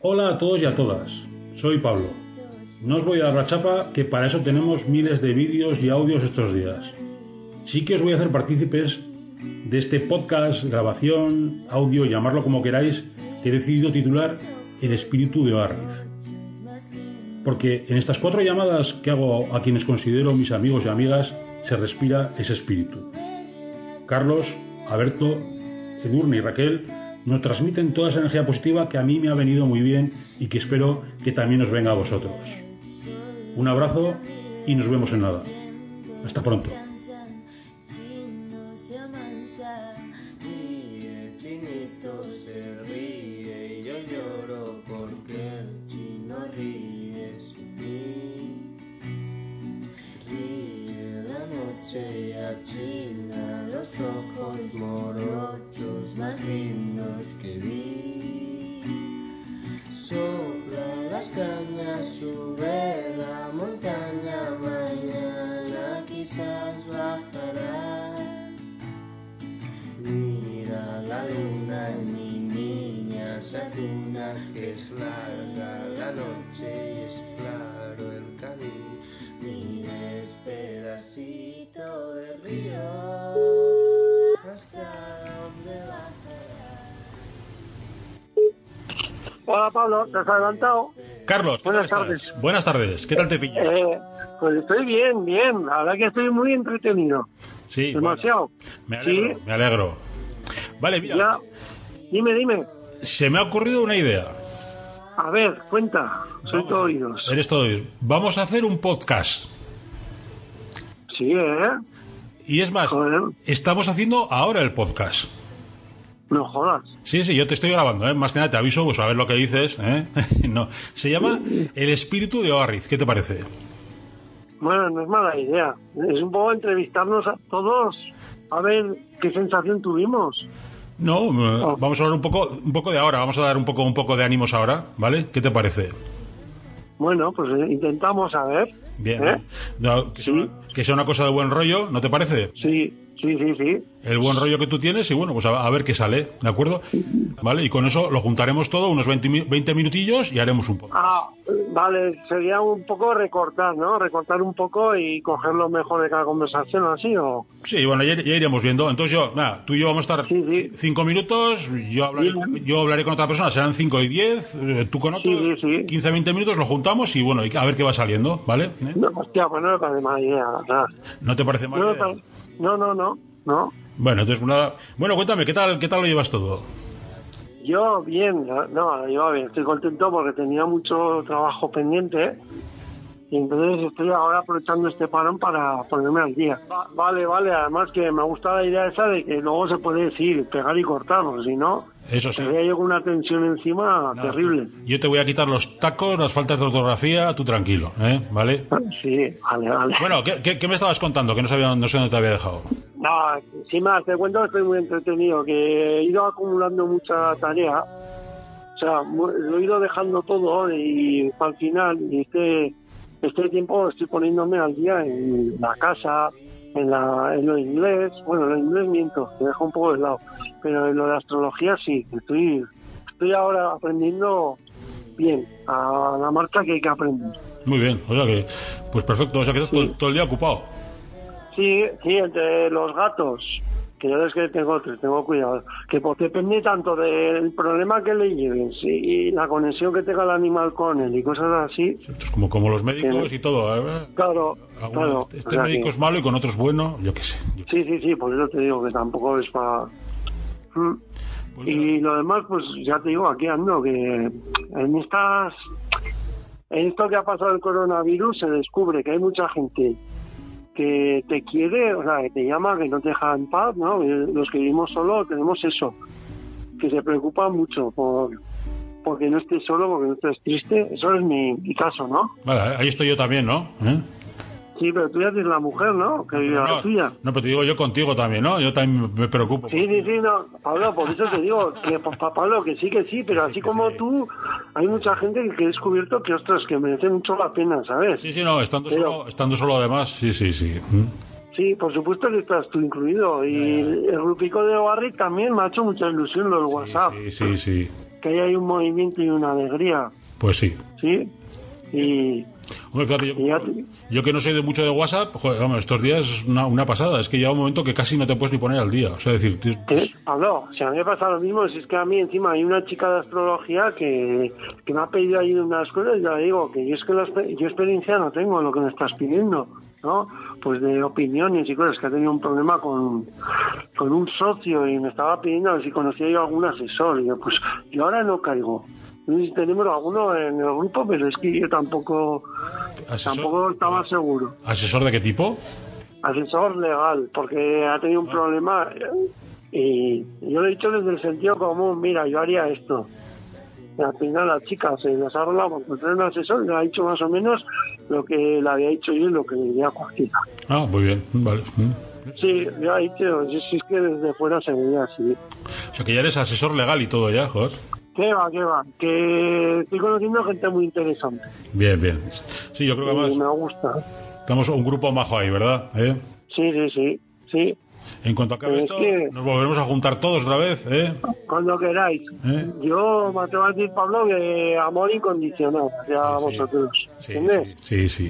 Hola a todos y a todas, soy Pablo. No os voy a dar la chapa, que para eso tenemos miles de vídeos y audios estos días. Sí que os voy a hacer partícipes de este podcast, grabación, audio, llamarlo como queráis, que he decidido titular El espíritu de Oarriz. Porque en estas 4 llamadas que hago a quienes considero mis amigos y amigas, se respira ese espíritu. Carlos, Alberto, Edurne y Raquel nos transmiten toda esa energía positiva que a mí me ha venido muy bien y que espero que también os venga a vosotros. Un abrazo y nos vemos en nada. Hasta pronto. Achina los ojos morochos más lindos que vi. Sopla las cañas, sube la montaña, mañana quizás bajará. Mira la luna en mi niña Satuna, que es larga la noche y es claro el camino. Mires pedacito de río hasta donde bajará. Hola Pablo, ¿te has adelantado? Carlos, ¿qué Buenas tal tardes. estás? Buenas tardes, ¿qué tal te pilla? Pues estoy bien, la verdad que estoy muy entretenido. Sí, demasiado. Bueno, me alegro. Vale, mira, Ya, dime. se me ha ocurrido una idea. A ver, cuenta, soy todo oídos. Eres todo oídos. Vamos a hacer un podcast. Sí, Y es más, Joder. estamos haciendo ahora el podcast. No jodas. Sí, yo te estoy grabando, ¿eh? Más que nada te aviso, pues a ver lo que dices, ¿eh? No, se llama El espíritu de Oarriz, ¿qué te parece? Bueno, no es mala idea. Es un poco entrevistarnos a todos, a ver qué sensación tuvimos. No, vamos a hablar un poco de ahora, vamos a dar un poco de ánimos ahora, ¿vale? ¿Qué te parece? Bueno, pues intentamos a ver. Bien, no, que sea una cosa de buen rollo, ¿no te parece? Sí. El buen rollo que tú tienes y bueno, pues a ver qué sale, ¿de acuerdo? Vale, y con eso lo juntaremos todo, unos 20 minutillos y haremos un podcast. Vale, sería un poco recortar, ¿no? Recortar un poco y coger lo mejor de cada conversación, ¿así o...? Sí, bueno, ya iremos viendo. Entonces tú y yo vamos a estar 5 minutos, yo hablaré con otra persona, serán 5 y 10, tú con otro, 15-20 minutos, lo juntamos y bueno, a ver qué va saliendo, ¿vale? No, hostia, pues no me parece mala idea, ¿verdad? ¿No te parece mala idea? No. Bueno, entonces nada. Bueno, cuéntame, ¿qué tal lo llevas todo? Yo bien, lo llevo bien, estoy contento porque tenía mucho trabajo pendiente y entonces estoy ahora aprovechando este parón para ponerme al día. Vale, además que me gusta la idea esa de que luego se puede decir, pegar y cortar, porque si no, eso sí. estaría yo con una tensión encima terrible. Yo te voy a quitar los tacos, las faltas de ortografía, tú tranquilo, ¿vale? Sí, vale. Bueno, ¿qué me estabas contando? Que no sé dónde te había dejado. No, sin más, te cuento que estoy muy entretenido, que he ido acumulando mucha tarea, o sea, lo he ido dejando todo y al final, este tiempo estoy poniéndome al día en la casa, en lo inglés, bueno, lo inglés miento, te dejo un poco de lado, pero en lo de astrología sí, estoy ahora aprendiendo bien, a la marca que hay que aprender. Muy bien, o sea que, pues perfecto, o sea que estás todo el día ocupado. Sí, entre los gatos, que yo es que tengo cuidado, que pues depende tanto del problema que le lleves y la conexión que tenga el animal con él y cosas así. Es como los médicos y todo, ¿eh? Claro. Este médico es malo y con otro es bueno, yo qué sé. Sí, por eso te digo que tampoco es para... Pues y lo demás, pues ya te digo, aquí ando, que en esto que ha pasado el coronavirus se descubre que hay mucha gente que te quiere, o sea, que te llama, que no te deja en paz, ¿no? Los que vivimos solos tenemos eso, que se preocupan mucho porque no estés solo, porque no estés triste. Eso es mi caso, ¿no? Vale, ahí estoy yo también, ¿no? Sí, pero tú ya tienes la mujer, ¿no? Que vive la tuya. No, pero te digo yo contigo también, ¿no? Yo también me preocupo. Sí, no. Pablo, por eso te digo, que Pablo, que sí, pero así como tú, hay mucha gente que he descubierto que, ostras, que merece mucho la pena, ¿sabes? Sí, no, estando solo además, sí. Sí, por supuesto que estás tú incluido. Y el grupico de Barry también me ha hecho mucha ilusión lo del WhatsApp. Sí. Que ahí hay un movimiento y una alegría. Pues sí. Sí. Y... Hombre, fíjate, yo que no soy de mucho de WhatsApp, joder, vamos, estos días es una pasada. Es que llega un momento que casi no te puedes ni poner al día. O sea, decir... Pablo, si a mí me pasa lo mismo, si es que a mí encima hay una chica de astrología que me ha pedido ayuda en unas cosas y ya digo que yo es que yo experiencia no tengo en lo que me estás pidiendo, ¿no? Pues de opiniones y cosas, que ha tenido un problema con un socio y me estaba pidiendo a ver si conocía yo algún asesor. Y yo, pues, yo ahora no caigo. No sé si tenemos alguno en el grupo, pero es que yo tampoco estaba seguro. ¿Asesor de qué tipo? Asesor legal, porque ha tenido un problema y yo le he dicho desde el sentido común, mira, yo haría esto. Y al final la chica se nos ha arreglado con tener un asesor y le ha dicho más o menos lo que le había dicho yo y lo que le diría a cualquiera. Ah, muy bien, vale. Sí, yo he dicho, si es que desde fuera se veía así. O sea, que ya eres asesor legal y todo ya, joder. ¿Qué va? Que estoy conociendo gente muy interesante. Bien. Sí, yo creo que además... me gusta. Estamos un grupo majo ahí, ¿verdad? Sí. En cuanto acabe esto, nos volveremos a juntar todos otra vez, ¿eh? Cuando queráis. Yo me atrevo a decir, Pablo, que amor incondicional hacia vosotros. ¿Entiendes? Sí.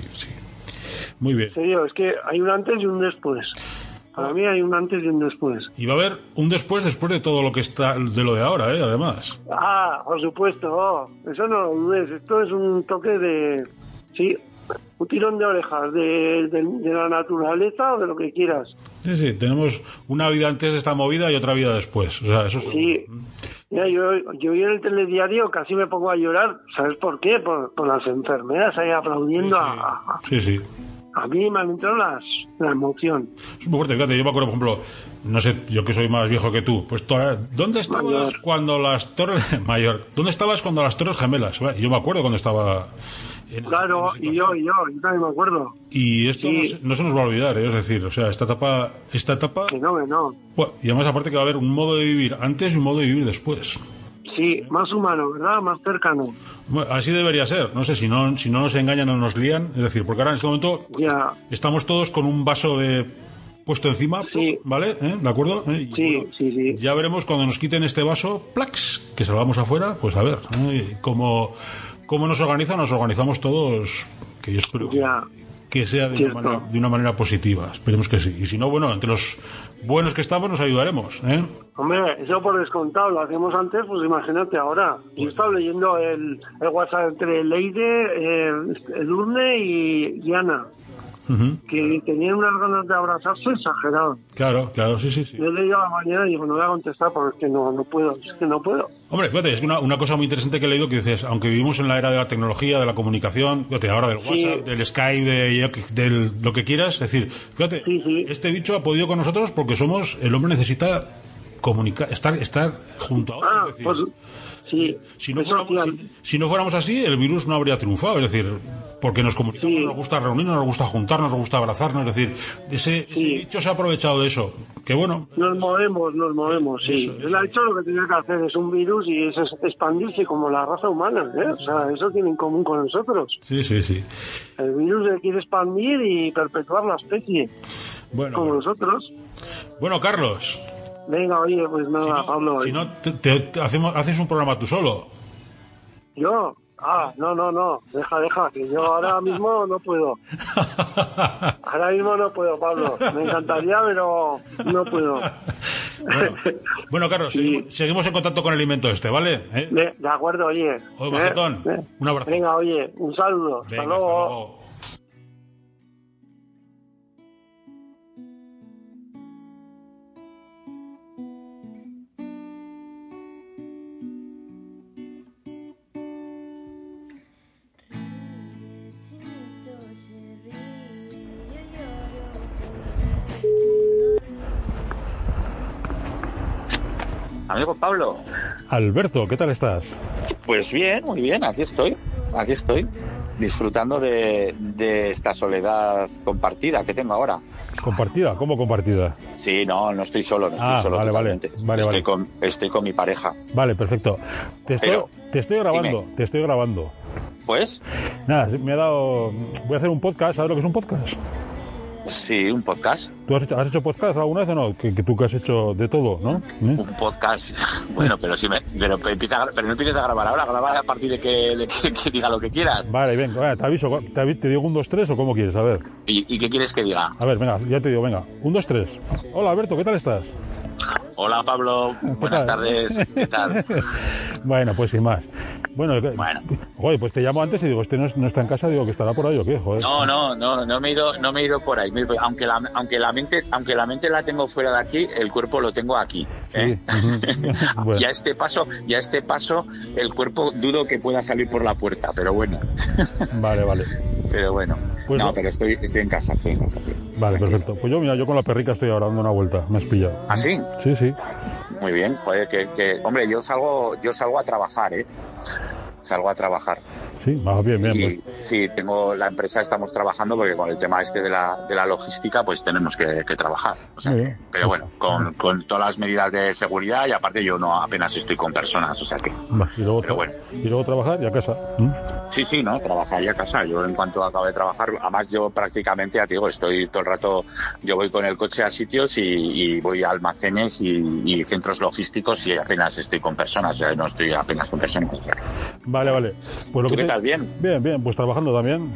Muy bien. En serio, es que hay un antes y un después. Para mí hay un antes y un después. Y va a haber un después de todo lo que está, de lo de ahora, además. Ah, por supuesto, eso no lo dudes. Esto es un toque de... Sí, un tirón de orejas de la naturaleza o de lo que quieras. Sí, tenemos una vida antes de esta movida y otra vida después. O sea, eso sí. Mira, yo en el telediario casi me pongo a llorar. ¿Sabes por qué? Por las enfermeras ahí aplaudiendo Sí. A mí me han entrado la emoción. Es muy fuerte, fíjate, yo me acuerdo, por ejemplo, no sé, yo que soy más viejo que tú, pues ¿dónde estabas cuando las torres... Mayor. ¿Dónde estabas cuando las torres gemelas? Yo me acuerdo cuando estaba... Claro, y yo también me acuerdo. Y esto no se nos va a olvidar, es decir, o sea, esta etapa... Que no. Bueno, y además aparte que va a haber un modo de vivir antes y un modo de vivir después. Sí, más humano, ¿verdad? Más cercano. Bueno, así debería ser. No sé, si no nos engañan o nos lían. Es decir, porque ahora en este momento estamos todos con un vaso de puesto encima, ¿vale? ¿De acuerdo? Sí. Ya veremos cuando nos quiten este vaso, ¡plax!, que salgamos afuera, pues a ver, ¿cómo nos organizamos todos, que yo espero que sea de una manera positiva. Esperemos que sí. Y si no, bueno, entre los buenos que estamos nos ayudaremos, ¿eh? Hombre, eso por descontado, lo hacemos antes, pues imagínate ahora. Yo estaba leyendo el WhatsApp entre Leide, Edurne y Ana, que tenían unas ganas de abrazarse exageradas. Claro, sí. Yo he leído a la mañana y digo, no voy a contestar porque es que no puedo. Hombre, fíjate, es que una cosa muy interesante que he leído que dices, aunque vivimos en la era de la tecnología, de la comunicación, fíjate, ahora del WhatsApp, del Skype, del lo que quieras, es decir, fíjate, este bicho ha podido con nosotros porque el hombre necesita comunicar, estar junto a otros, es decir, pues, sí, si no fuéramos así, el virus no habría triunfado, es decir, porque nos comunicamos, nos gusta reunirnos, nos gusta juntarnos, nos gusta abrazarnos, es decir, ese bicho se ha aprovechado de eso, que bueno... Nos movemos, sí. Él ha hecho lo que tenía que hacer, es un virus y es expandirse como la raza humana, ¿eh? O sea, eso tiene en común con nosotros. Sí. El virus le quiere expandir y perpetuar la especie, como nosotros. Bueno, Carlos... Venga, oye, pues nada, Pablo. Si no, haces un programa tú solo. ¿Yo? No. Deja, que yo ahora mismo no puedo. Pablo. Me encantaría, pero no puedo. Bueno, Carlos, seguimos en contacto con el alimento ¿vale? De acuerdo, oye. Majetón, un abrazo. Venga, oye, un saludo. Hasta luego. Amigo Pablo. Alberto, ¿qué tal estás? Pues bien, muy bien, aquí estoy, disfrutando de esta soledad compartida que tengo ahora. ¿Compartida? ¿Cómo compartida? Sí, no estoy solo, Vale. Estoy con mi pareja. Vale, perfecto. Te estoy grabando. ¿Pues? Nada, voy a hacer un podcast, ¿sabes lo que es un podcast? Sí, un podcast. ¿Tú has hecho podcast alguna vez o no? Que tú que has hecho de todo, ¿no? Un podcast, bueno, pero no empieces a grabar ahora, grabar a partir de que diga lo que quieras. Vale, venga, te aviso, te digo 1, 2, 3 o cómo quieres, a ver. ¿Y qué quieres que diga? A ver, venga, ya te digo, venga, 1, 2, 3. Hola Alberto, ¿qué tal estás? Hola Pablo, buenas tardes, ¿qué tal? Bueno, pues sin más. Bueno, joder, pues te llamo antes y digo, este no está en casa, digo que estará por ahí o qué, joder. No me he ido por ahí. Aunque la mente la tengo fuera de aquí, el cuerpo lo tengo aquí. ¿eh? Sí. Bueno. Y a este paso, el cuerpo dudo que pueda salir por la puerta, pero bueno. Vale. Pero bueno. Pues pero estoy en casa, sí. Vale, perfecto. Pues yo con la perrica estoy ahora dando una vuelta, me has pillado. ¿Ah, sí? Sí. Muy bien, joder, hombre, yo salgo a trabajar, salgo a trabajar. Sí, bien. Y, sí, estamos trabajando porque con el tema de la logística, pues tenemos que trabajar. O sea, pero bueno, con todas las medidas de seguridad y aparte yo apenas estoy con personas, o sea que. Y luego trabajar y a casa. Sí, no, trabajar y a casa. Yo en cuanto acabe de trabajar, además yo prácticamente, ya te digo, estoy todo el rato, yo voy con el coche a sitios y voy a almacenes y centros logísticos y apenas estoy con personas, o sea, no estoy apenas con personas. Vale. Pues ¿Qué tal? ¿Bien? Bien, pues trabajando también,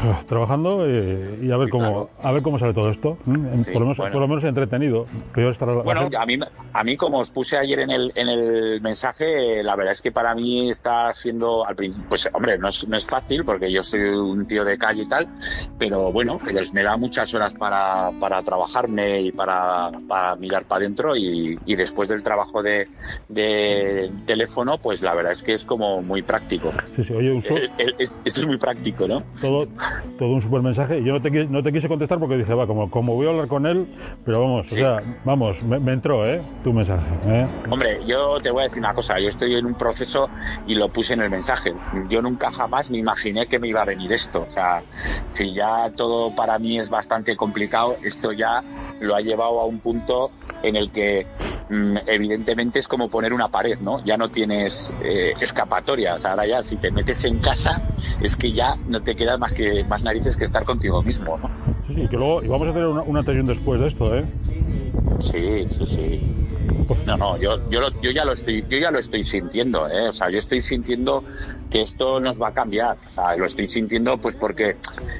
y a ver cómo sale todo esto. Sí, por lo menos entretenido. Bueno, a mí como os puse ayer en el mensaje, la verdad es que para mí está siendo, al principio, pues hombre, no es fácil porque yo soy un tío de calle y tal, pero bueno, me da muchas horas para trabajarme y para mirar para adentro y después del trabajo de teléfono, pues la verdad es que es como muy práctico. Sí, oye, esto es muy práctico, ¿no? Todo un super mensaje. Yo no te quise contestar porque dije, como voy a hablar con él, pero vamos, sí. O sea, me entró, tu mensaje. Hombre, yo te voy a decir una cosa, yo estoy en un proceso y lo puse en el mensaje. Yo nunca jamás me imaginé que me iba a venir esto. O sea, si ya todo para mí es bastante complicado, esto ya lo ha llevado a un punto en el que evidentemente es como poner una pared, ¿no? Ya no tienes escapatoria. O sea, ahora ya si te metes en casa es que ya no te queda más narices que estar contigo mismo, ¿no? Sí, que luego vamos a tener una antes y un después de esto, Sí. No, yo ya lo estoy sintiendo, O sea, yo estoy sintiendo que esto nos va a cambiar. O sea, lo estoy sintiendo pues porque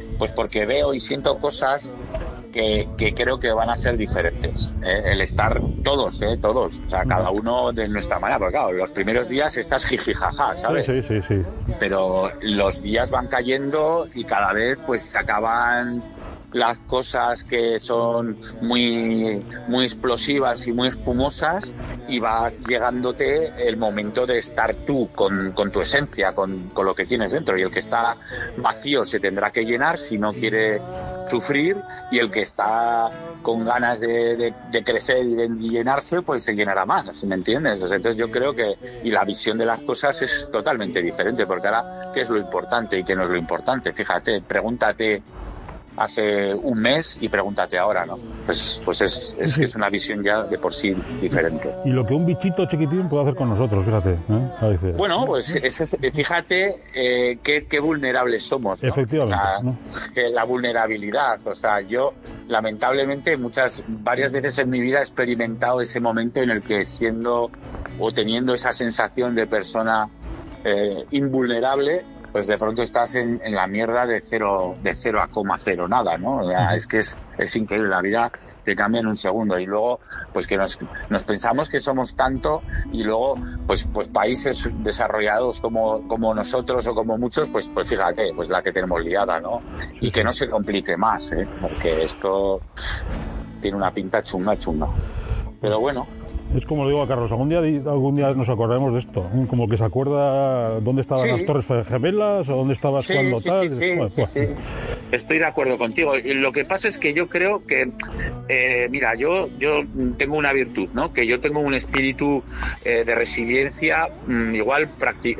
veo y siento cosas que creo que van a ser diferentes. El estar todos. O sea, cada uno de nuestra manera. Porque claro, los primeros días estás jijijaja, ¿sabes? Sí. Pero los días van cayendo y cada vez pues se acaban las cosas que son muy explosivas y muy espumosas y va llegándote el momento de estar tú con tu esencia, con lo que tienes dentro, y el que está vacío se tendrá que llenar si no quiere sufrir, y el que está con ganas de crecer y de llenarse pues se llenará más, ¿me entiendes? Entonces yo creo que y la visión de las cosas es totalmente diferente, porque ahora ¿qué es lo importante y qué no es lo importante? Fíjate, pregúntate hace un mes y pregúntate ahora, ¿no? Pues es que es una visión ya de por sí diferente. Y lo que un bichito chiquitín puede hacer con nosotros, fíjate. A veces. Bueno, pues fíjate qué vulnerables somos, ¿no? Efectivamente. O sea, ¿no? Que la vulnerabilidad, o sea, yo lamentablemente varias veces en mi vida he experimentado ese momento en el que siendo o teniendo esa sensación de persona invulnerable, pues de pronto estás en la mierda de 0 a coma 0 nada, ¿no? O sea, es que es increíble, la vida te cambia en un segundo, y luego pues que nos pensamos que somos tanto, y luego pues países desarrollados como nosotros o como muchos, pues fíjate, pues la que tenemos liada, ¿no? Y que no se complique más, porque esto tiene una pinta chunga. Pero bueno. Es como le digo a Carlos, algún día nos acordaremos de esto, como que se acuerda dónde estaban las Torres Gemelas o dónde estabas cuando tal. Sí. Estoy de acuerdo contigo. Lo que pasa es que yo creo que, mira, yo tengo una virtud, ¿no? Que yo tengo un espíritu de resiliencia, igual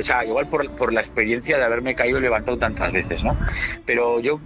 por la experiencia de haberme caído y levantado tantas veces, ¿no? Pero yo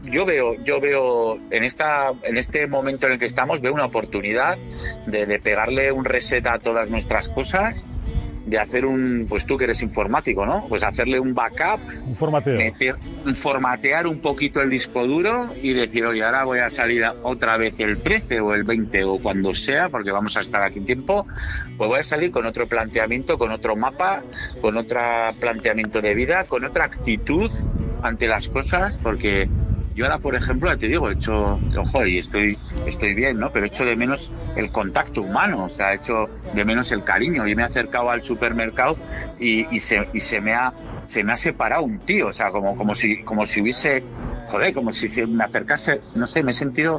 veo en este momento en el que estamos, veo una oportunidad de pegarle un reset a todas nuestras cosas de hacer pues tú que eres informático, ¿no? Pues hacerle un backup, un formateo, formatear un poquito el disco duro y decir, oye, ahora voy a salir otra vez el 13 o el 20 o cuando sea, porque vamos a estar aquí un tiempo, pues voy a salir con otro planteamiento, con otro mapa, con otro planteamiento de vida, con otra actitud ante las cosas, porque yo ahora, por ejemplo, ya te digo, he hecho, ojo, y estoy bien, ¿no? Pero he hecho de menos el contacto humano, o sea, he hecho de menos el cariño. Yo me he acercado al supermercado y se me ha separado un tío, o sea, como si hubiese, joder, como si me acercase, no sé, me he sentido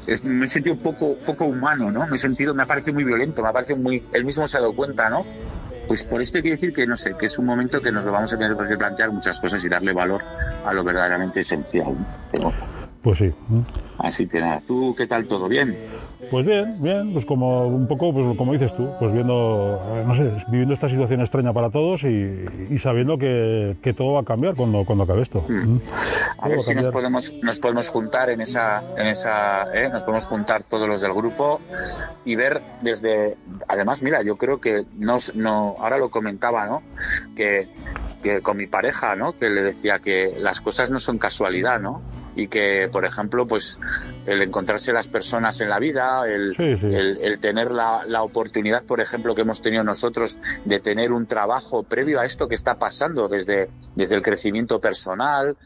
poco humano, ¿no? Me ha parecido muy violento, me ha parecido él mismo se ha dado cuenta, ¿no? Pues por esto quiero decir que, no sé, que es un momento que nos lo vamos a tener que plantear muchas cosas y darle valor a lo verdaderamente esencial, ¿no? Pues sí. Así que nada, ¿tú qué tal? ¿Todo bien? Pues bien, pues como un poco, pues como dices tú, pues viendo, no sé, viviendo esta situación extraña para todos y sabiendo que todo va a cambiar cuando acabe esto. A ver si nos podemos juntar en esa nos podemos juntar todos los del grupo y ver desde, además, mira, yo creo que ahora lo comentaba, ¿no? Que con mi pareja, ¿no? Que le decía que las cosas no son casualidad, ¿no? Y que, por ejemplo, pues el encontrarse las personas en la vida, el tener la oportunidad, por ejemplo, que hemos tenido nosotros de tener un trabajo previo a esto que está pasando, desde el crecimiento personal,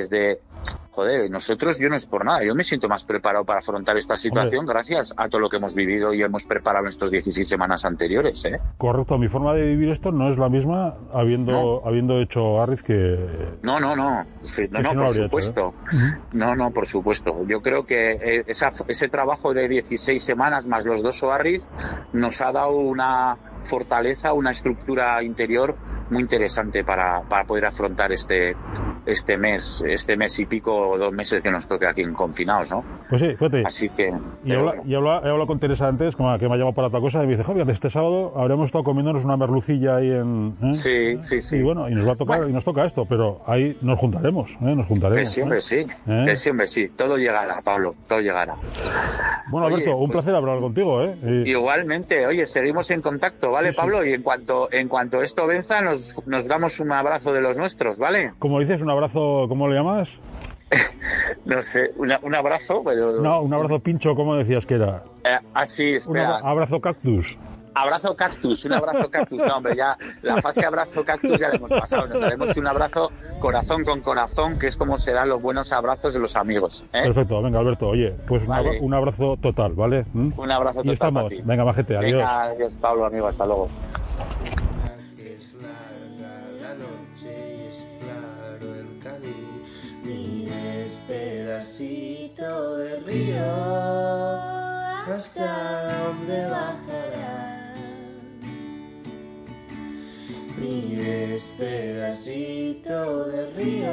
joder, yo no es por nada, yo me siento más preparado para afrontar esta situación gracias a todo lo que hemos vivido y hemos preparado en estos 16 semanas anteriores, ¿eh? Correcto, mi forma de vivir esto no es la misma habiendo hecho Arriz que... No, por supuesto. No, por supuesto. Yo creo que ese trabajo de 16 semanas más los 2 Arriz nos ha dado una fortaleza, una estructura interior muy interesante para poder afrontar este mes y pico o 2 meses que nos toque aquí en confinados, ¿no? Pues sí, fíjate. Así que... He hablado con Teresa antes, que me ha llamado para otra cosa, y me dice, joder, este sábado habremos estado comiéndonos una merlucilla ahí en... Sí. Y bueno, y nos va a tocar, y nos toca esto, pero ahí nos juntaremos. Que siempre sí. Todo llegará, Pablo, todo llegará. Bueno, Alberto, un placer hablar contigo, ¿eh? Igualmente, oye, seguimos en contacto, ¿vale, Pablo? Y en cuanto esto venza, nos damos un abrazo de los nuestros, ¿vale? Como dices, un abrazo, ¿cómo le llamas? No sé, un abrazo, pero... No, un abrazo pincho, ¿cómo decías que era? Así, espera. Un abrazo cactus. Abrazo cactus, un abrazo cactus. No, hombre, ya la fase abrazo cactus ya la hemos pasado. Nos daremos un abrazo corazón con corazón, que es como serán los buenos abrazos de los amigos, ¿eh? Perfecto, venga, Alberto, oye, pues vale. Un abrazo total, ¿vale? Un abrazo total. Y estamos. Para ti. Venga, majete, adiós. Venga, adiós, Pablo, amigo, hasta luego. Es larga la noche y es claro el camino. Mires pedacito de río, hasta dónde bajará. Mires pedacito de río,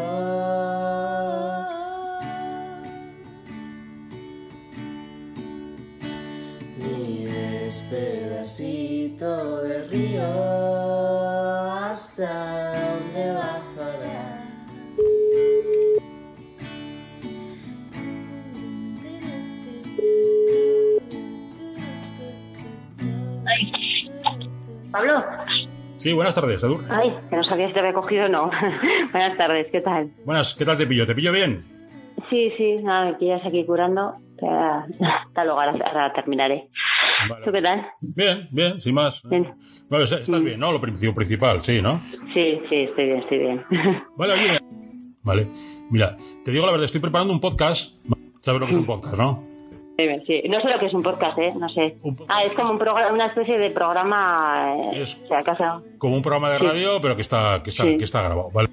mires pedacito de río, hasta dónde bajará. Pablo. Sí, buenas tardes, Edur. Ay, que no sabía si te había cogido o no. Buenas tardes, ¿qué tal? Buenas, ¿qué tal te pillo? ¿Te pillo bien? Sí, nada, me pillas aquí curando. Hasta luego, ahora terminaré. Vale. ¿Tú qué tal? Bien, sin más. Bien. Bueno, estás bien, ¿no? Lo principal, sí, ¿no? Sí, estoy bien. Vale, oye, mira, te digo la verdad, estoy preparando un podcast. ¿Sabes lo que es un podcast, no? Sí, no sé lo que es un podcast, no sé. Es como un programa, una especie de programa, es o sea, casa. Como un programa de radio, pero que está grabado, ¿vale?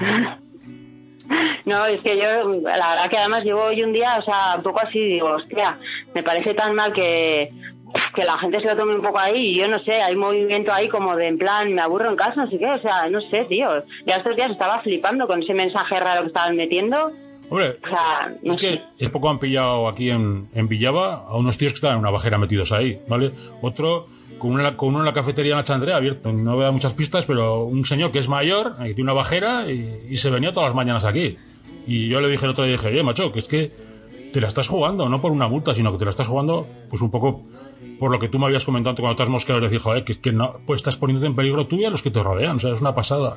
No, es que yo, la verdad que además llevo hoy un día, o sea, un poco así, digo, hostia, me parece tan mal que la gente se lo tome un poco ahí, y yo no sé, hay movimiento ahí como de en plan, me aburro en casa, así que, o sea, no sé, tío. Ya estos días estaba flipando con ese mensaje raro que estaban metiendo. Hombre, o sea, es que es poco han pillado aquí en Villava a unos tíos que estaban en una bajera metidos ahí, ¿vale? Otro con uno en la cafetería en la Chandrea abierto, no voy a dar muchas pistas, pero un señor que es mayor, que tiene una bajera y se venía todas las mañanas aquí. Y yo le dije el otro día, macho, que es que te la estás jugando, no por una multa, sino que te la estás jugando, pues un poco por lo que tú me habías comentado cuando te has mosqueado, es decir, joder, que no, pues estás poniéndote en peligro tú y a los que te rodean, o sea, es una pasada.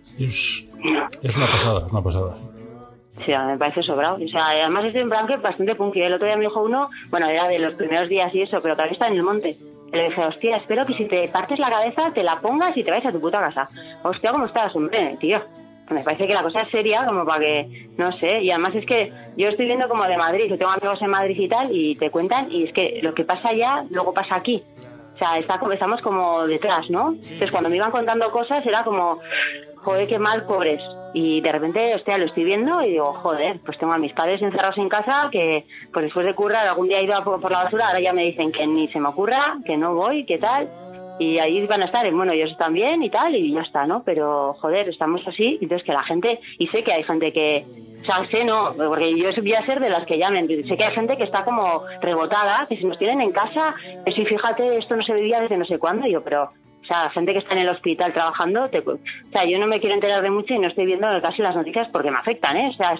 Es una pasada. Sí, me parece sobrado. O sea, además estoy en plan que bastante punky. El otro día me dijo uno, bueno, era de los primeros días y eso, pero todavía está en el monte. Y le dije, hostia, espero que si te partes la cabeza te la pongas y te vayas a tu puta casa. Hostia, ¿cómo estás, hombre, tío? Me parece que la cosa es seria, como para que, no sé, y además es que yo estoy viendo como de Madrid, yo tengo amigos en Madrid y tal, y te cuentan, y es que lo que pasa allá, luego pasa aquí. O sea, estamos como detrás, ¿no? Entonces cuando me iban contando cosas era como, joder, qué mal, pobres. Y de repente, hostia, lo estoy viendo y digo, joder, pues tengo a mis padres encerrados en casa, que pues después de currar, algún día he ido por la basura, ahora ya me dicen que ni se me ocurra, que no voy, que tal. Y ahí van a estar, bueno, ellos están bien y tal, y ya está, ¿no? Pero, joder, estamos así, entonces que la gente, y sé que hay gente que, o sea, sé no, porque yo voy a ser de las que llamen, sé que hay gente que está como rebotada, que si nos tienen en casa, que si fíjate, esto no se vivía desde no sé cuándo, y yo, pero, o sea, gente que está en el hospital trabajando, o sea, yo no me quiero enterar de mucho y no estoy viendo casi las noticias porque me afectan, ¿eh? O sea,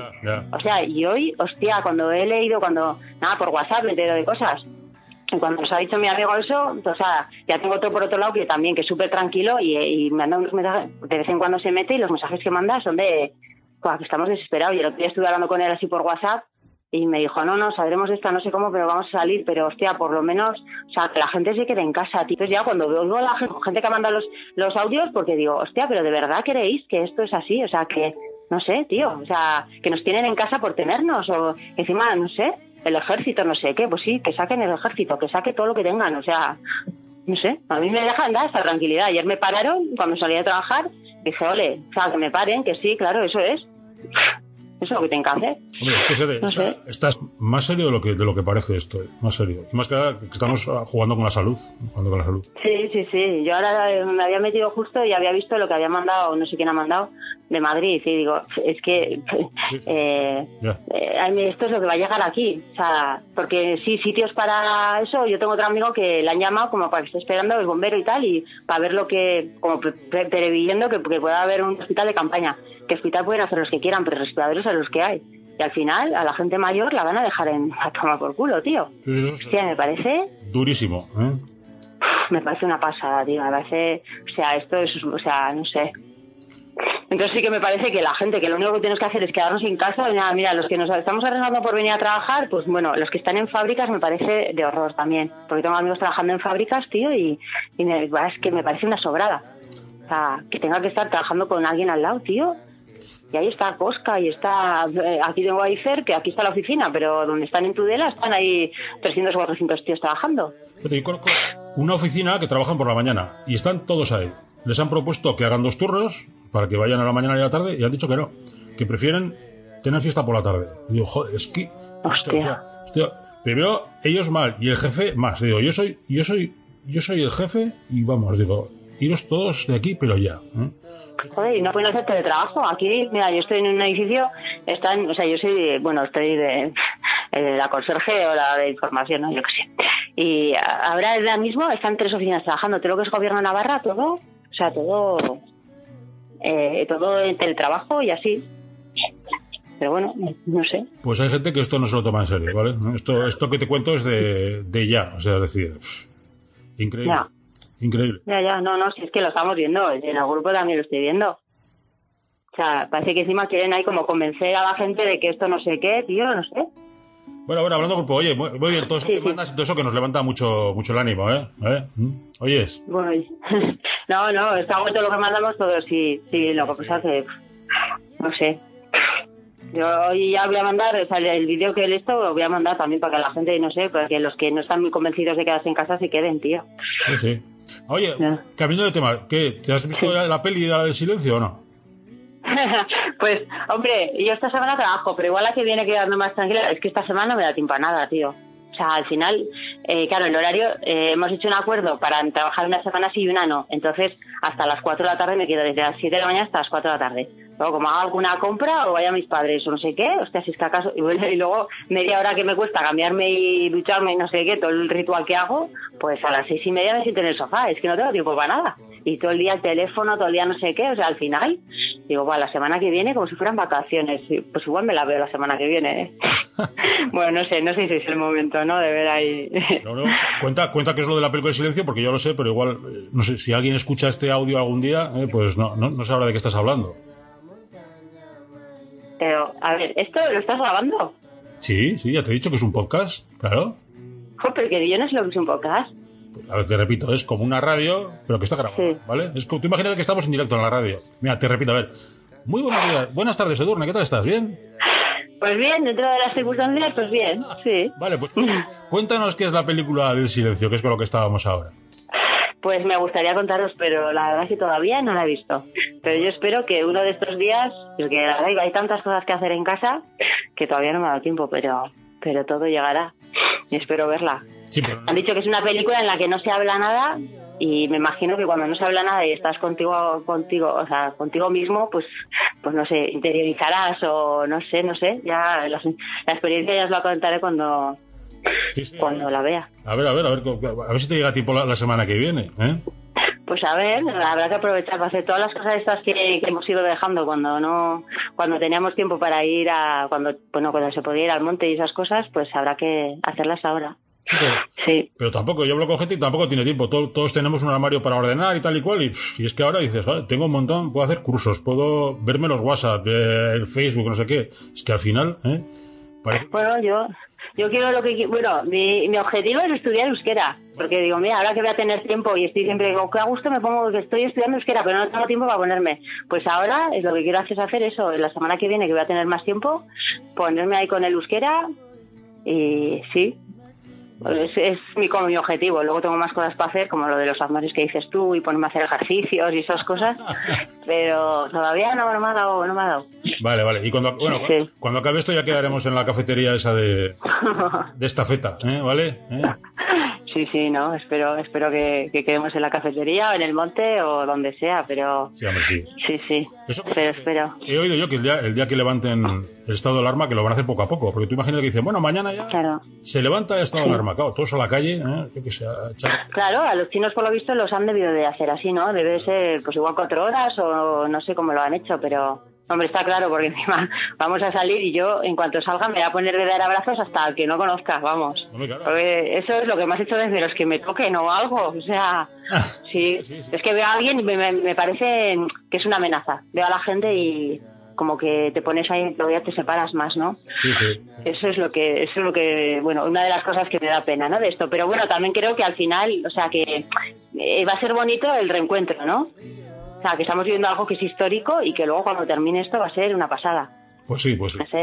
o sea, y hoy, hostia, cuando he leído, nada, por WhatsApp me entero de cosas. Y cuando nos ha dicho mi amigo eso, o sea, ya tengo otro por otro lado que también, que es súper tranquilo y me manda unos mensajes, de vez en cuando se mete y los mensajes que manda son de, que estamos desesperados. Y el otro día estuve hablando con él así por WhatsApp y me dijo, no, saldremos de esta, no sé cómo, pero vamos a salir, pero hostia, por lo menos, o sea, que la gente se quede en casa, tío. Entonces ya cuando oigo a la gente que manda los audios, porque digo, hostia, pero ¿de verdad creéis que esto es así? O sea, que, no sé, tío, o sea, que nos tienen en casa por tenernos, o encima, no sé, el ejército, no sé qué, pues sí, que saquen el ejército, que saque todo lo que tengan, o sea, no sé, a mí me dejan dar esta tranquilidad. Ayer me pararon, cuando salí a trabajar, dije, ole, o sea, que me paren, que sí, claro, eso es. Eso es lo que tengo que hacer. Hombre, es que fíjate, estás más serio de lo que parece esto, más serio. Y más que nada que estamos jugando con la salud. Sí. Yo ahora me había metido justo y había visto lo que había mandado, no sé quién ha mandado, de Madrid. Y digo, es que esto es lo que va a llegar aquí. O sea, porque sí, sitios para eso. Yo tengo otro amigo que le han llamado como para que esté esperando el bombero y tal, y para ver lo que, como previendo que pueda haber un hospital de campaña. Que hospital pueden hacer los que quieran, pero respiradores son los que hay. Y al final, a la gente mayor la van a dejar a tomar por culo, tío. Sí, me parece... durísimo, ¿eh? Me parece una pasada, tío. Me parece... O sea, esto es... O sea, no sé. Entonces sí que me parece que la gente, que lo único que tenemos que hacer es quedarnos en casa. Mira, los que nos estamos arriesgando por venir a trabajar, pues bueno, los que están en fábricas me parece de horror también. Porque tengo amigos trabajando en fábricas, tío, y es que me parece una sobrada. O sea, que tenga que estar trabajando con alguien al lado, tío. Y ahí está Cosca y está... aquí tengo a Ifer, que aquí está la oficina, pero donde están en Tudela están ahí 300 o 400 tíos trabajando. Yo conozco una oficina que trabajan por la mañana y están todos ahí. Les han propuesto que hagan 2 turnos para que vayan a la mañana y a la tarde y han dicho que no, que prefieren tener fiesta por la tarde. Y digo, joder, es que... Hostia, primero ellos mal y el jefe más. Digo, yo soy el jefe y vamos, digo, iros todos de aquí, pero ya, ¿eh? Joder, y no pueden hacer teletrabajo. Aquí, mira, yo estoy en un edificio, o sea, yo soy, bueno, estoy de la conserje o la de información, ¿no? Yo qué sé. Y ahora mismo están 3 oficinas trabajando, todo lo que es gobierno de Navarra, todo, o sea, todo en teletrabajo y así. Pero bueno, no sé. Pues hay gente que esto no se lo toma en serio, ¿vale? Esto que te cuento es de ya, o sea, es decir, increíble. Ya. Increíble. Ya, no, si es que lo estamos viendo, en el grupo también lo estoy viendo. O sea, parece que encima quieren ahí como convencer a la gente de que esto no sé qué, tío, no sé. Bueno, hablando de grupo, oye, muy bien, todo eso que mandas y todo eso que nos levanta mucho el ánimo, ¿eh? ¿Oyes? Bueno, no, está bueno todo lo que mandamos, todo, sí, lo que pasa es que, no sé. Yo hoy ya voy a mandar, o sea, el vídeo que he visto lo voy a mandar también para que la gente, no sé, para que los que no están muy convencidos de quedarse en casa se queden, tío. Sí. Oye, cambiando de tema, ¿qué? ¿Te has visto la peli del silencio o no? Pues, hombre, yo esta semana trabajo, pero igual la que viene quedarme más tranquila, es que esta semana no me da tiempo a nada, tío. O sea, al final, claro, el horario, hemos hecho un acuerdo para trabajar una semana sí y una no. Entonces, hasta las 4 de la tarde me quedo desde las 7 de la mañana hasta las 4 de la tarde. Luego, como hago alguna compra o vaya a mis padres o no sé qué, hostia, si es que acaso... Y luego, media hora que me cuesta cambiarme y ducharme y no sé qué, todo el ritual que hago, pues a las 6:30 me siento en el sofá. Es que no tengo tiempo para nada. Y todo el día el teléfono, todo el día no sé qué, o sea, al final... Digo, bueno, la semana que viene como si fueran vacaciones. Pues igual me la veo la semana que viene, ¿eh? Bueno, no sé si es el momento, ¿no? De ver ahí. No, cuenta qué es lo de la película de silencio, porque yo lo sé, pero igual, no sé, si alguien escucha este audio algún día, pues no sabrá de qué estás hablando. Pero, a ver, ¿esto lo estás grabando? Sí, ya te he dicho que es un podcast, claro. Pero que yo no sé lo que es un podcast. A ver, te repito, es como una radio, pero que está grabada, sí. ¿Vale? Es como, tú imagínate que estamos en directo en la radio. Mira, te repito, a ver. Muy buenos días, buenas tardes, Edurne, ¿qué tal estás? ¿Bien? Pues bien, dentro de las circunstancias, pues bien, sí. Vale, pues cuéntanos qué es la película del silencio, que es con lo que estábamos ahora. Pues me gustaría contaros, pero la verdad es que todavía no la he visto. Pero yo espero que uno de estos días, porque la verdad hay tantas cosas que hacer en casa que todavía no me ha dado tiempo, pero todo llegará y espero verla. Sí, pero no. Han dicho que es una película en la que no se habla nada y me imagino que cuando no se habla nada y estás contigo, o sea, contigo mismo, pues no sé, interiorizarás o no sé, ya la experiencia ya os la contaré cuando la vea. A ver si te llega tiempo la semana que viene, ¿eh? Pues a ver, habrá que aprovechar para hacer todas las cosas estas que hemos ido dejando cuando teníamos tiempo para ir cuando se podía ir al monte y esas cosas, pues habrá que hacerlas ahora. Sí, pero tampoco, yo hablo con gente y tampoco tiene tiempo. Todos tenemos un armario para ordenar y tal y cual, y es que ahora dices, vale, tengo un montón, puedo hacer cursos, puedo verme los WhatsApp, el Facebook, no sé qué. Es que al final, Bueno, yo quiero mi objetivo es estudiar euskera, porque digo, mira, ahora que voy a tener tiempo y estoy siempre, digo, que a gusto me pongo que estoy estudiando euskera, pero no tengo tiempo para ponerme. Pues ahora es lo que quiero hacer eso, la semana que viene que voy a tener más tiempo, ponerme ahí con el euskera y sí. Es como mi objetivo. Luego tengo más cosas para hacer, como lo de los armarios que dices tú y ponerme a hacer ejercicios y esas cosas, pero todavía no me ha dado. Vale. Y cuando acabe esto ya quedaremos en la cafetería esa de estafeta, ¿vale? Sí, no, espero que quedemos en la cafetería o en el monte o donde sea, pero... Sí, hombre, sí. Sí, espero. He oído yo que el día que levanten el estado de alarma, que lo van a hacer poco a poco, porque tú imaginas que dicen, bueno, mañana ya se levanta el estado de alarma, claro, todos a la calle, yo que sé, Claro, a los chinos por lo visto los han debido de hacer así, ¿no? Debe ser, pues igual 4 horas o no sé cómo lo han hecho, pero... Hombre, está claro, porque encima vamos a salir y yo, en cuanto salga, me voy a poner de dar abrazos hasta el que no conozca, vamos. Claro. Porque eso es lo que me has hecho desde los que me toquen o algo, o sea, sí. Es que veo a alguien y me parece que es una amenaza. Veo a la gente y como que te pones ahí, todavía te separas más, ¿no? Sí. Eso es lo que, bueno, una de las cosas que me da pena, ¿no? De esto. Pero bueno, también creo que al final, o sea, que va a ser bonito el reencuentro, ¿no? O sea, que estamos viendo algo que es histórico y que luego cuando termine esto va a ser una pasada. Pues sí.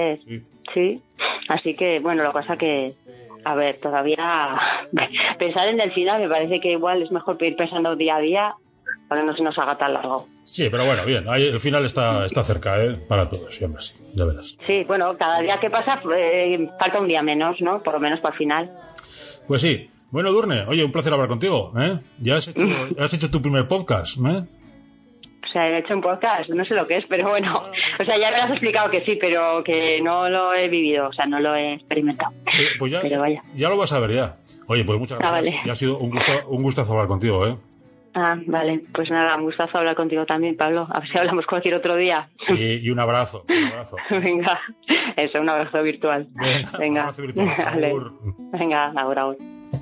Sí. Así que, bueno, lo que pasa que, a ver, todavía pensar en el final me parece que igual es mejor ir pensando día a día para que no se nos haga tan largo. Sí, pero bueno, bien, ahí el final está cerca, para todos, siempre, ya verás. Sí, bueno, cada día que pasa falta un día menos, ¿no? Por lo menos para el final. Pues sí. Bueno, Edurne, oye, un placer hablar contigo, ¿eh? Ya has hecho tu primer podcast, ¿eh? O sea, he hecho un podcast, no sé lo que es, pero bueno, o sea, ya me has explicado que sí, pero que no lo he vivido, o sea, no lo he experimentado. Pues ya, pero vaya. Ya lo vas a ver ya. Oye, pues muchas gracias. Vale. Ya ha sido un gustazo hablar contigo, ¿eh? Vale, pues nada, un gustazo hablar contigo también, Pablo. A ver si hablamos cualquier otro día. Sí, y un abrazo. Venga, eso, un abrazo virtual. Venga. Un abrazo virtual. Vale. Venga, ahora.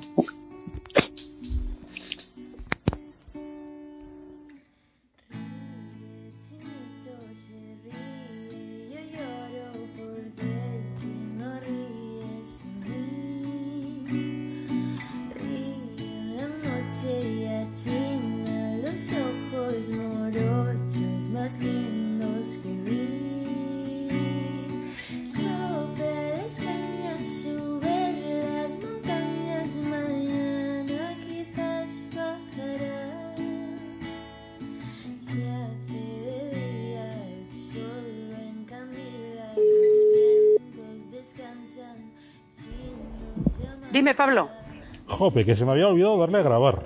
Más lindos que vi. Sopla las cañas, sube las montañas, mañana quizás bajará. Se hace de día, el sol lo encandila, los vientos descansan. Dime, Pablo. Jope, que se me había olvidado darle a grabar.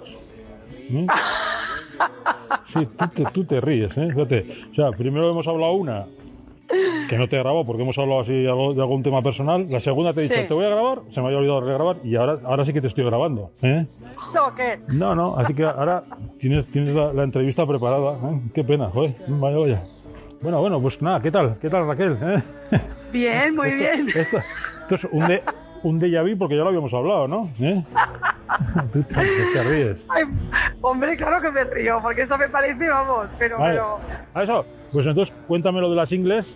Sí, tú te ríes, ¿eh? Fíjate. O sea, primero hemos hablado una que no te he grabado porque hemos hablado así de algún tema personal. La segunda te he dicho, te voy a grabar, se me había olvidado darle a grabar y ahora sí que te estoy grabando, ¿eh? ¿No qué? No, así que ahora tienes la entrevista preparada, ¿eh? Qué pena, joder, vaya. Bueno, pues nada, ¿qué tal? ¿Qué tal, Raquel? Bien, muy bien. Esto es un déjà vu porque ya lo habíamos hablado, ¿no? Tú te ríes. Ay, hombre, claro que me río, porque esto me parece, vamos, pero... Vale. ¿A eso? Pues entonces cuéntame lo de las ingles.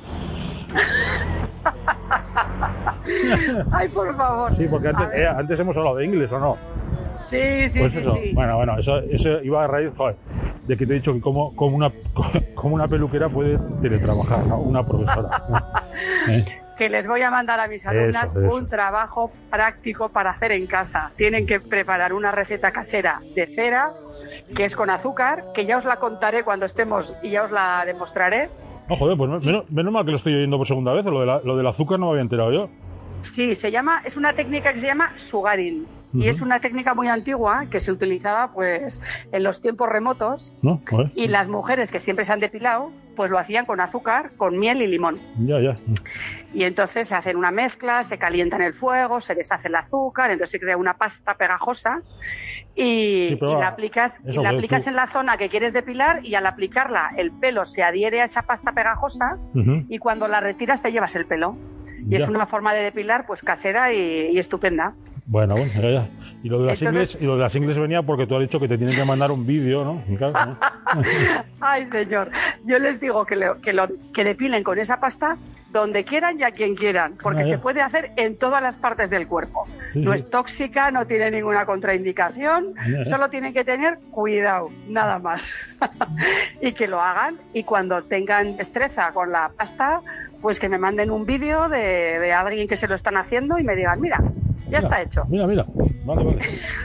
Ay, por favor. Sí, porque antes hemos hablado de inglés, ¿o no? Sí, Pues eso. sí. Bueno, eso iba a raíz, joder, de que te he dicho que como una peluquera puede teletrabajar, ¿no? Una profesora, ¿no? Que les voy a mandar a mis alumnas Eso. un trabajo práctico para hacer en casa. Tienen que preparar una receta casera de cera, que es con azúcar, que ya os la contaré cuando estemos y ya os la demostraré. No, joder, pues menos mal que lo estoy oyendo por segunda vez, lo del azúcar no me había enterado yo. Sí, es una técnica que se llama sugaring. Y es una técnica muy antigua que se utilizaba pues en los tiempos remotos. ¿No? Joder. Y las mujeres que siempre se han depilado, pues lo hacían con azúcar, con miel y limón. Ya. Y entonces se hacen una mezcla, se calienta en el fuego, se deshace el azúcar, entonces se crea una pasta pegajosa y, Sí, pero y la aplicas, eso, en la zona que quieres depilar, y al aplicarla el pelo se adhiere a esa pasta pegajosa y cuando la retiras te llevas el pelo. Y Ya. es una forma de depilar pues casera y estupenda. Bueno, ya. Y lo de las ingles venía porque tú has dicho que te tienen que mandar un vídeo, ¿no? Claro, ¿no? Ay, señor. Yo les digo que depilen con esa pasta donde quieran y a quien quieran, porque se puede hacer en todas las partes del cuerpo. Sí, no sí. es tóxica, no tiene ninguna contraindicación, solo tienen que tener cuidado, nada más. Y que lo hagan, y cuando tengan destreza con la pasta, pues que me manden un vídeo de alguien que se lo están haciendo y me digan, mira, ya está hecho. Mira. Vale.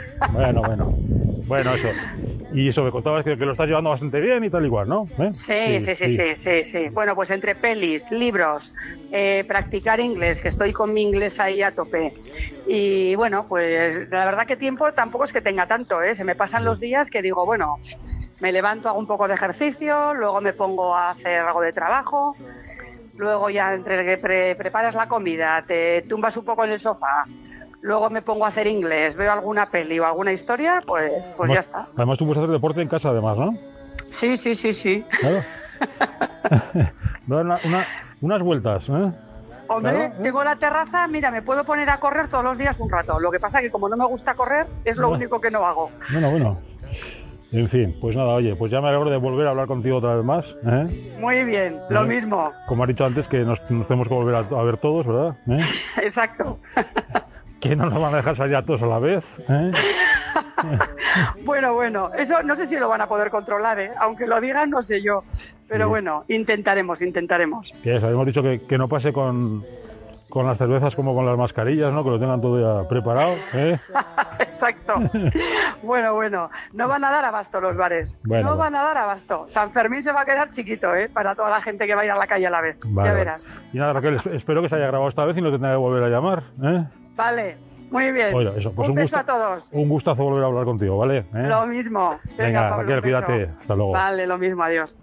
Bueno, eso. Y eso, me contabas que lo estás llevando bastante bien y tal igual, ¿no? Sí. Bueno, pues entre pelis, libros, practicar inglés, que estoy con mi inglés ahí a tope. Y bueno, pues la verdad que tiempo tampoco es que tenga tanto, ¿eh? Se me pasan los días que digo, bueno, me levanto, hago un poco de ejercicio, luego me pongo a hacer algo de trabajo, luego ya entre que preparas la comida, te tumbas un poco en el sofá, luego me pongo a hacer inglés, veo alguna peli o alguna historia, pues ya está. Además tú puedes hacer deporte en casa, además, ¿no? Sí. Claro. Dar unas vueltas, ¿eh? Hombre, Claro, tengo la terraza, mira, me puedo poner a correr todos los días un rato. Lo que pasa es que como no me gusta correr, es lo único que no hago. Bueno. En fin, pues nada, oye, pues ya me alegro de volver a hablar contigo otra vez más, ¿eh? Muy bien, lo mismo. Como has dicho antes, que nos tenemos que volver a ver todos, ¿verdad? Exacto. Que no nos van a dejar salir a todos a la vez, ¿eh? Bueno, eso no sé si lo van a poder controlar, ¿eh? Aunque lo digan, no sé yo. Pero bueno, intentaremos. Que eso, hemos dicho que no pase con las cervezas como con las mascarillas, ¿no? Que lo tengan todo ya preparado, ¿eh? Exacto. Bueno, no van a dar abasto los bares. No van a dar abasto. San Fermín se va a quedar chiquito, ¿eh? Para toda la gente que va a ir a la calle a la vez. Ya verás. Y nada, Raquel, espero que se haya grabado esta vez y no te tenga que volver a llamar, ¿eh? Vale, muy bien. Oye, eso, pues un beso a todos. Un gustazo volver a hablar contigo, ¿vale? ¿Eh? Lo mismo. Venga, Pablo, Raquel, cuídate. Hasta luego. Vale, lo mismo, adiós.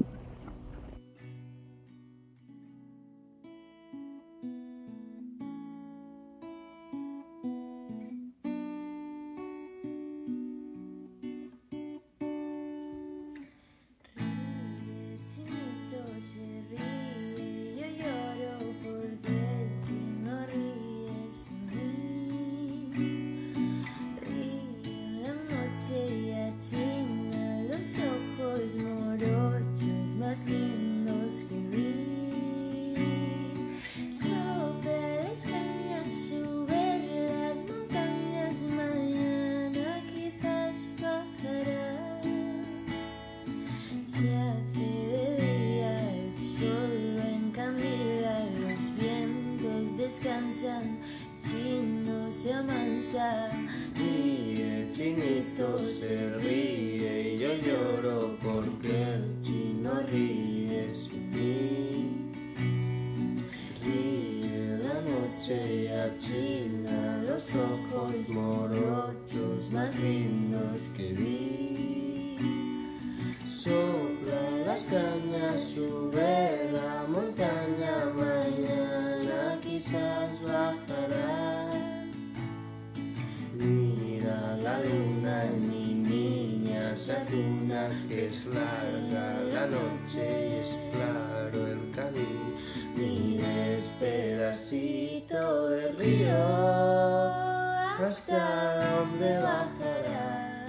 Chinito se ríe, yo lloro porque si no ríes sin mí, ríe la noche y achina los ojos morochos más lindos que vi. Sopla las cañas, sube las montañas, mañana quizás bajará. Se hace de día, el sol lo encandila, los vientos descansan, el chino se amansa. Ríe, chinito se ríe y yo lloro porque el chino ríe sin mí. Ríe la noche y achina los ojos morochos más lindos que vi. Sopla las cañas, sube la montaña, mañana quizás bajará. Mira la luna, mi niña Satuna, que es larga la noche y es claro pedacito de río, hasta dónde bajará.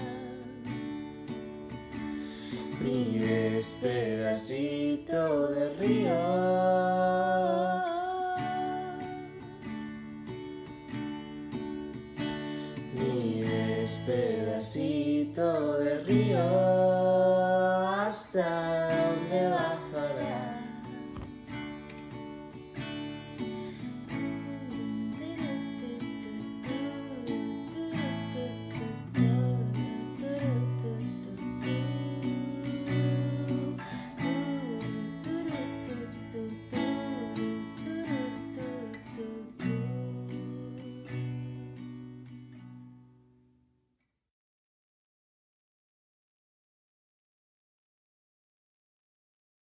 Mides pedacito de río, mides pedacito de río, hasta dónde bajará.